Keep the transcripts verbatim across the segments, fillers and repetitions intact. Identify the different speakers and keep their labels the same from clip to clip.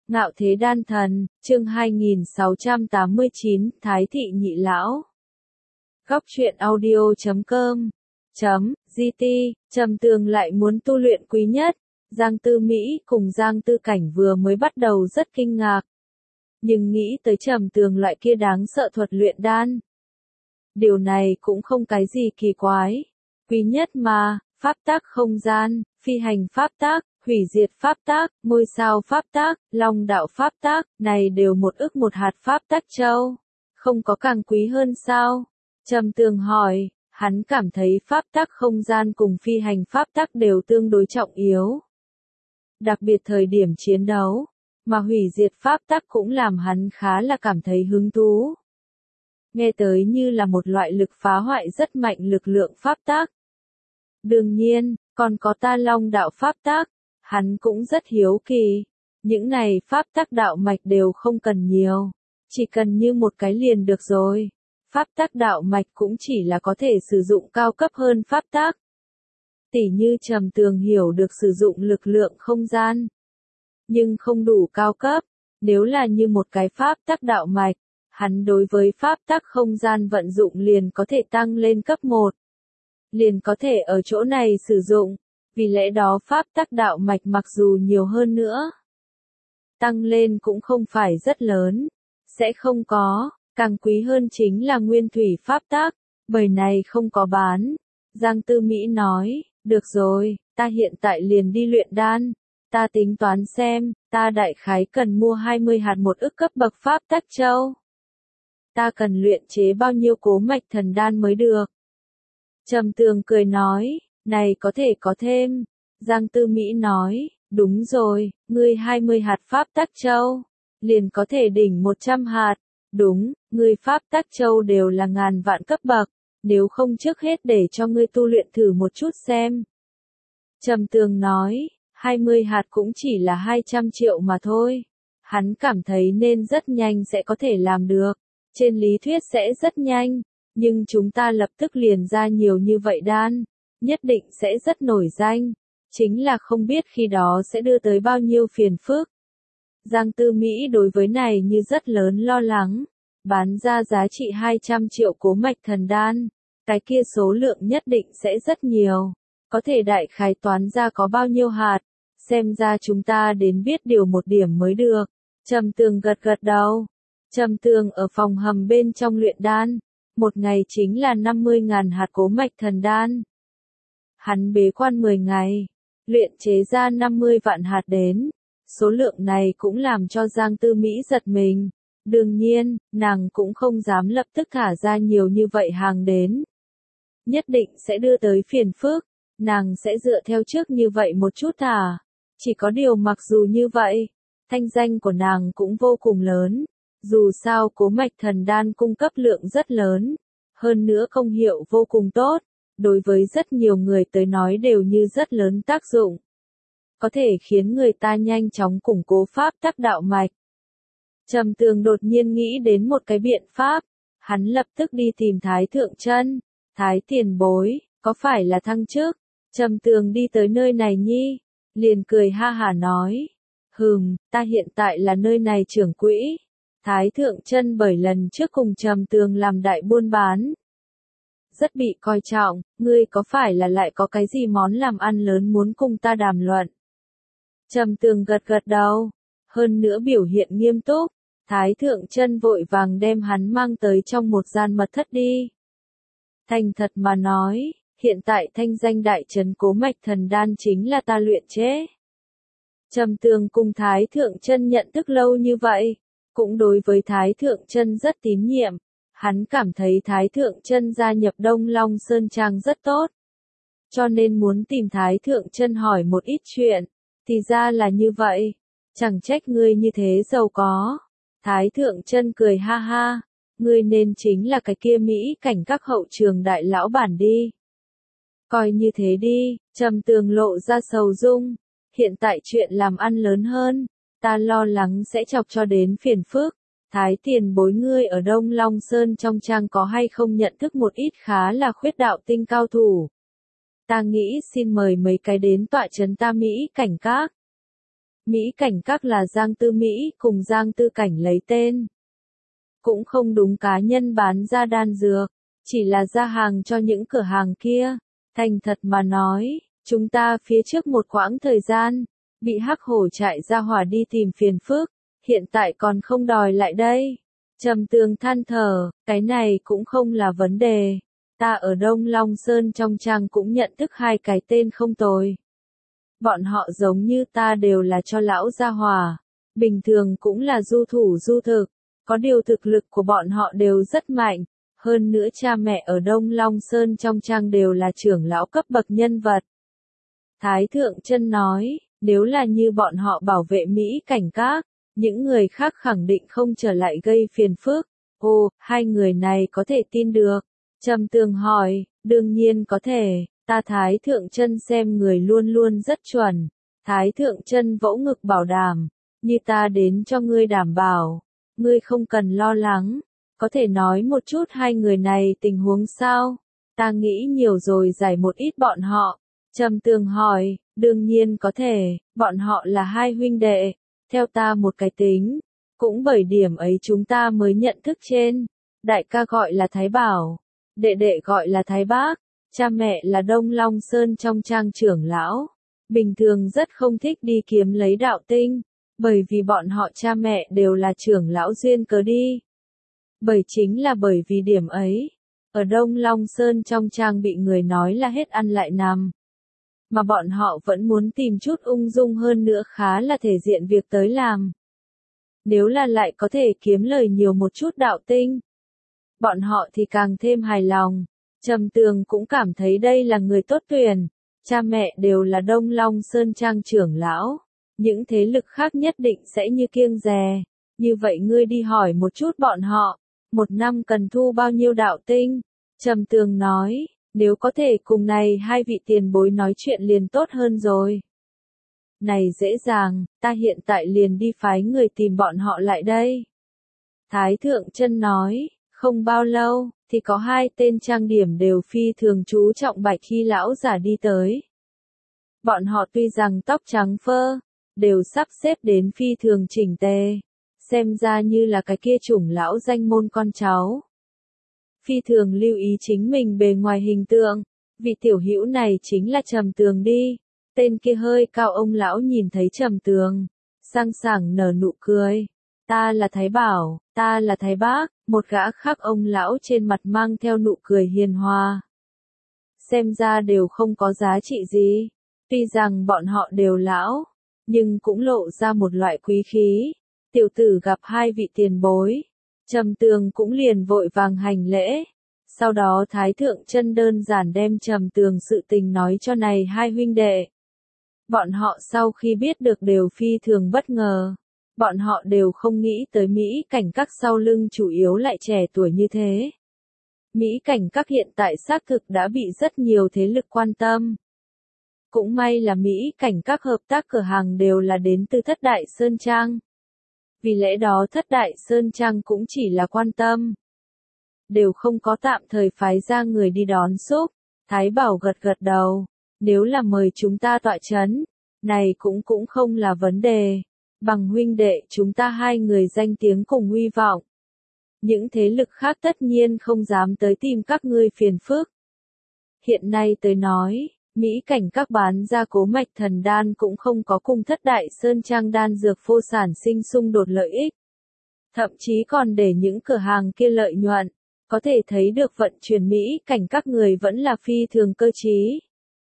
Speaker 1: Ngạo thế đan thần, chương hai nghìn sáu trăm tám mươi chín, Thái thị nhị lão. Góc truyện audio chấm com chấm gt, Trầm Tường lại muốn tu luyện quý nhất. Giang Tư Mỹ cùng Giang Tư Cảnh vừa mới bắt đầu rất kinh ngạc. Nhưng nghĩ tới Trầm Tường loại kia đáng sợ thuật luyện đan. Điều này cũng không cái gì kỳ quái. Quý nhất mà, pháp tác không gian, phi hành pháp tác, hủy diệt pháp tác, ngôi sao pháp tác, long đạo pháp tác, này đều một ức một hạt pháp tác châu. Không có càng quý hơn sao? Trầm Tường hỏi, hắn cảm thấy pháp tác không gian cùng phi hành pháp tác đều tương đối trọng yếu. Đặc biệt thời điểm chiến đấu, mà hủy diệt pháp tác cũng làm hắn khá là cảm thấy hứng thú. Nghe tới như là một loại lực phá hoại rất mạnh lực lượng pháp tác. Đương nhiên, còn có ta long đạo pháp tác, hắn cũng rất hiếu kỳ. Những này pháp tác đạo mạch đều không cần nhiều, chỉ cần như một cái liền được rồi. Pháp tác đạo mạch cũng chỉ là có thể sử dụng cao cấp hơn pháp tác. Tỉ như Trầm Tường hiểu được sử dụng lực lượng không gian, nhưng không đủ cao cấp. Nếu là như một cái pháp tác đạo mạch, hắn đối với pháp tác không gian vận dụng liền có thể tăng lên cấp một. Liền có thể ở chỗ này sử dụng, vì lẽ đó pháp tác đạo mạch mặc dù nhiều hơn nữa, tăng lên cũng không phải rất lớn, sẽ không có, càng quý hơn chính là nguyên thủy pháp tác, bởi này không có bán. Giang Tư Mỹ nói, được rồi, ta hiện tại liền đi luyện đan, ta tính toán xem, ta đại khái cần mua hai mươi hạt một ức cấp bậc pháp tác châu. Ta cần luyện chế bao nhiêu cố mạch thần đan mới được? Trầm Tường cười nói, này có thể có thêm. Giang Tư Mỹ nói, đúng rồi, ngươi hai mươi hạt pháp tác châu, liền có thể đỉnh một trăm hạt. Đúng, ngươi pháp tác châu đều là ngàn vạn cấp bậc, nếu không trước hết để cho ngươi tu luyện thử một chút xem. Trầm Tường nói, hai mươi hạt cũng chỉ là hai trăm triệu mà thôi. Hắn cảm thấy nên rất nhanh sẽ có thể làm được, trên lý thuyết sẽ rất nhanh. Nhưng chúng ta lập tức liền ra nhiều như vậy đan, nhất định sẽ rất nổi danh, chính là không biết khi đó sẽ đưa tới bao nhiêu phiền phức. Giang Tư Mỹ đối với này như rất lớn lo lắng, bán ra giá trị hai trăm triệu cố mạch thần đan, cái kia số lượng nhất định sẽ rất nhiều, có thể đại khái toán ra có bao nhiêu hạt, xem ra chúng ta đến biết điều một điểm mới được. Trầm Tường gật gật đầu. Trầm Tường ở phòng hầm bên trong luyện đan. Một ngày chính là năm mươi ngàn hạt cố mạch thần đan. Hắn bế quan mười ngày, luyện chế ra năm mươi vạn hạt đến. Số lượng này cũng làm cho Giang Tư Mỹ giật mình. Đương nhiên, nàng cũng không dám lập tức thả ra nhiều như vậy hàng đến. Nhất định sẽ đưa tới phiền phức, nàng sẽ dựa theo trước như vậy một chút thả. Chỉ có điều mặc dù như vậy, thanh danh của nàng cũng vô cùng lớn. Dù sao cố mạch thần đan cung cấp lượng rất lớn, hơn nữa công hiệu vô cùng tốt, đối với rất nhiều người tới nói đều như rất lớn tác dụng. Có thể khiến người ta nhanh chóng củng cố pháp tác đạo mạch. Trầm Tường đột nhiên nghĩ đến một cái biện pháp, hắn lập tức đi tìm Thái Thượng Chân. Thái tiền bối, có phải là thăng chức? Trầm Tường đi tới nơi này nhi, liền cười ha hả nói, hừm, ta hiện tại là nơi này trưởng quỹ. Thái Thượng Chân bởi lần trước cùng Trầm Tường làm đại buôn bán, rất bị coi trọng, ngươi có phải là lại có cái gì món làm ăn lớn muốn cùng ta đàm luận? Trầm Tường gật gật đầu, hơn nữa biểu hiện nghiêm túc. Thái Thượng Chân vội vàng đem hắn mang tới trong một gian mật thất đi. Thành thật mà nói, hiện tại thanh danh đại trấn cố mạch thần đan chính là ta luyện chế. Trầm Tường cùng Thái Thượng Chân nhận thức lâu như vậy, cũng đối với Thái Thượng Chân rất tín nhiệm. Hắn cảm thấy Thái Thượng Chân gia nhập Đông Long Sơn Trang rất tốt, cho nên muốn tìm Thái Thượng Chân hỏi một ít chuyện. Thì ra là như vậy, chẳng trách ngươi như thế giàu có. Thái Thượng Chân cười ha ha, ngươi nên chính là cái kia Mỹ cảnh các hậu trường đại lão bản đi. Coi như thế đi. Trầm Tường lộ ra sầu dung, hiện tại chuyện làm ăn lớn hơn, ta lo lắng sẽ chọc cho đến phiền phức. Thái tiền bối ngươi ở Đông Long Sơn trong trang có hay không nhận thức một ít khá là khuyết đạo tinh cao thủ? Ta nghĩ xin mời mấy cái đến tọa trấn ta Mỹ cảnh các. Mỹ Cảnh Các là Giang Tư Mỹ cùng Giang Tư Cảnh lấy tên. Cũng không đúng cá nhân bán ra đan dược, chỉ là ra hàng cho những cửa hàng kia. Thành thật mà nói, chúng ta phía trước một quãng thời gian, bị hắc hổ chạy ra hỏa đi tìm phiền phức, hiện tại còn không đòi lại đây. Trầm Tường than thở, cái này cũng không là vấn đề. Ta ở Đông Long Sơn trong trang cũng nhận thức hai cái tên không tồi. Bọn họ giống như ta đều là cho lão gia hỏa, bình thường cũng là du thủ du thực, có điều thực lực của bọn họ đều rất mạnh, hơn nữa cha mẹ ở Đông Long Sơn trong trang đều là trưởng lão cấp bậc nhân vật. Thái Thượng Chân nói, nếu là như bọn họ bảo vệ Mỹ Cảnh Các, những người khác khẳng định không trở lại gây phiền phức. Ồ, hai người này có thể tin được. Trầm Tường hỏi, đương nhiên có thể, ta Thái Thượng Chân xem người luôn luôn rất chuẩn. Thái Thượng Chân vỗ ngực bảo đảm, như ta đến cho ngươi đảm bảo, ngươi không cần lo lắng. Có thể nói một chút hai người này tình huống sao? Ta nghĩ nhiều rồi giải một ít bọn họ. Trầm Tường hỏi, đương nhiên có thể, bọn họ là hai huynh đệ, theo ta một cái tính, cũng bởi điểm ấy chúng ta mới nhận thức trên. Đại ca gọi là Thái Bảo, đệ đệ gọi là Thái Bác, cha mẹ là Đông Long Sơn trong trang trưởng lão. Bình thường rất không thích đi kiếm lấy đạo tinh, bởi vì bọn họ cha mẹ đều là trưởng lão duyên cớ đi. Bởi chính là bởi vì điểm ấy, ở Đông Long Sơn trong trang bị người nói là hết ăn lại nằm. Mà bọn họ vẫn muốn tìm chút ung dung hơn nữa khá là thể diện việc tới làm. Nếu là lại có thể kiếm lời nhiều một chút đạo tinh, bọn họ thì càng thêm hài lòng. Trầm Tường cũng cảm thấy đây là người tốt tuyển, cha mẹ đều là Đông Long Sơn trang trưởng lão, những thế lực khác nhất định sẽ như kiêng dè. Như vậy ngươi đi hỏi một chút bọn họ, một năm cần thu bao nhiêu đạo tinh? Trầm Tường nói, nếu có thể cùng này hai vị tiền bối nói chuyện liền tốt hơn rồi. Này dễ dàng, ta hiện tại liền đi phái người tìm bọn họ lại đây. Thái Thượng Chân nói, không bao lâu, thì có hai tên trang điểm đều phi thường chú trọng Bạch Hy lão giả đi tới. Bọn họ tuy rằng tóc trắng phơ, đều sắp xếp đến phi thường chỉnh tề, xem ra như là cái kia chủng lão danh môn con cháu. Phi thường lưu ý chính mình bề ngoài hình tượng, vị tiểu hữu này chính là Trầm Tường đi. Tên kia hơi cao ông lão nhìn thấy Trầm Tường, sang sảng nở nụ cười. Ta là Thái Bảo, ta là Thái Bác, một gã khác ông lão trên mặt mang theo nụ cười hiền hòa. Xem ra đều không có giá trị gì, tuy rằng bọn họ đều lão, nhưng cũng lộ ra một loại quý khí. Tiểu tử gặp hai vị tiền bối, Trầm Tường cũng liền vội vàng hành lễ. Sau đó Thái Thượng Chân đơn giản đem Trầm Tường sự tình nói cho này hai huynh đệ. Bọn họ sau khi biết được đều phi thường bất ngờ. Bọn họ đều không nghĩ tới Mỹ Cảnh Các sau lưng chủ yếu lại trẻ tuổi như thế. Mỹ Cảnh Các hiện tại xác thực đã bị rất nhiều thế lực quan tâm. Cũng may là Mỹ Cảnh Các hợp tác cửa hàng đều là đến từ Thất Đại Sơn Trang. Vì lẽ đó Thất Đại Sơn Trang cũng chỉ là quan tâm. Đều không có tạm thời phái ra người đi đón xúc. Thái Bảo gật gật đầu. Nếu là mời chúng ta tọa chấn, này cũng cũng không là vấn đề. Bằng huynh đệ chúng ta hai người danh tiếng cùng uy vọng. Những thế lực khác tất nhiên không dám tới tìm các ngươi phiền phức. Hiện nay tới nói, Mỹ Cảnh Các bán ra Cố Mạch Thần Đan cũng không có cùng Thất Đại Sơn Trang đan dược phô sản sinh xung đột lợi ích. Thậm chí còn để những cửa hàng kia lợi nhuận, có thể thấy được vận chuyển Mỹ Cảnh Các người vẫn là phi thường cơ trí.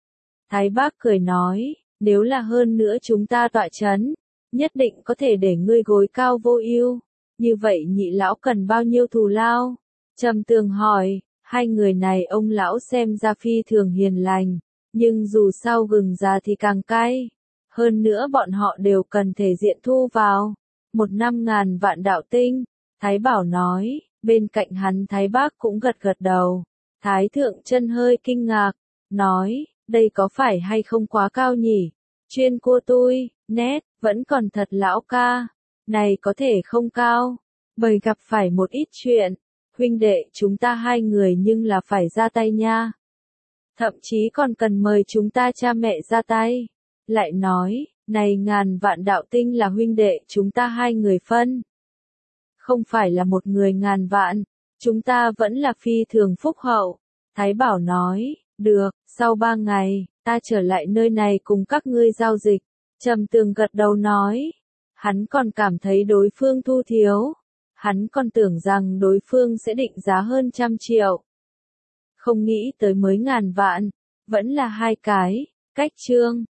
Speaker 1: Thái Bác cười nói, nếu là hơn nữa chúng ta tọa chấn, nhất định có thể để ngươi gối cao vô ưu. Như vậy nhị lão cần bao nhiêu thù lao? Trầm Tường hỏi, hai người này ông lão xem ra phi thường hiền lành, nhưng dù sao gừng già thì càng cay. Hơn nữa bọn họ đều cần thể diện thu vào. Một năm ngàn vạn đạo tinh. Thái Bảo nói, bên cạnh hắn Thái Bác cũng gật gật đầu. Thái Thượng Chân hơi kinh ngạc, nói, đây có phải hay không quá cao nhỉ? Chuyên cua tôi, nét, vẫn còn thật lão ca. Này có thể không cao, bởi gặp phải một ít chuyện. Huynh đệ chúng ta hai người nhưng là phải ra tay nha. Thậm chí còn cần mời chúng ta cha mẹ ra tay. Lại nói, Này ngàn vạn đạo tinh là huynh đệ chúng ta hai người phân. Không phải là một người ngàn vạn, chúng ta vẫn là phi thường phúc hậu. Thái Bảo nói, được, sau ba ngày, ta trở lại nơi này cùng các ngươi giao dịch. Trầm Tường gật đầu nói, hắn còn cảm thấy đối phương thu thiếu. Hắn còn tưởng rằng đối phương sẽ định giá hơn trăm triệu. Không nghĩ tới mới ngàn vạn, vẫn là hai cái, cách chương.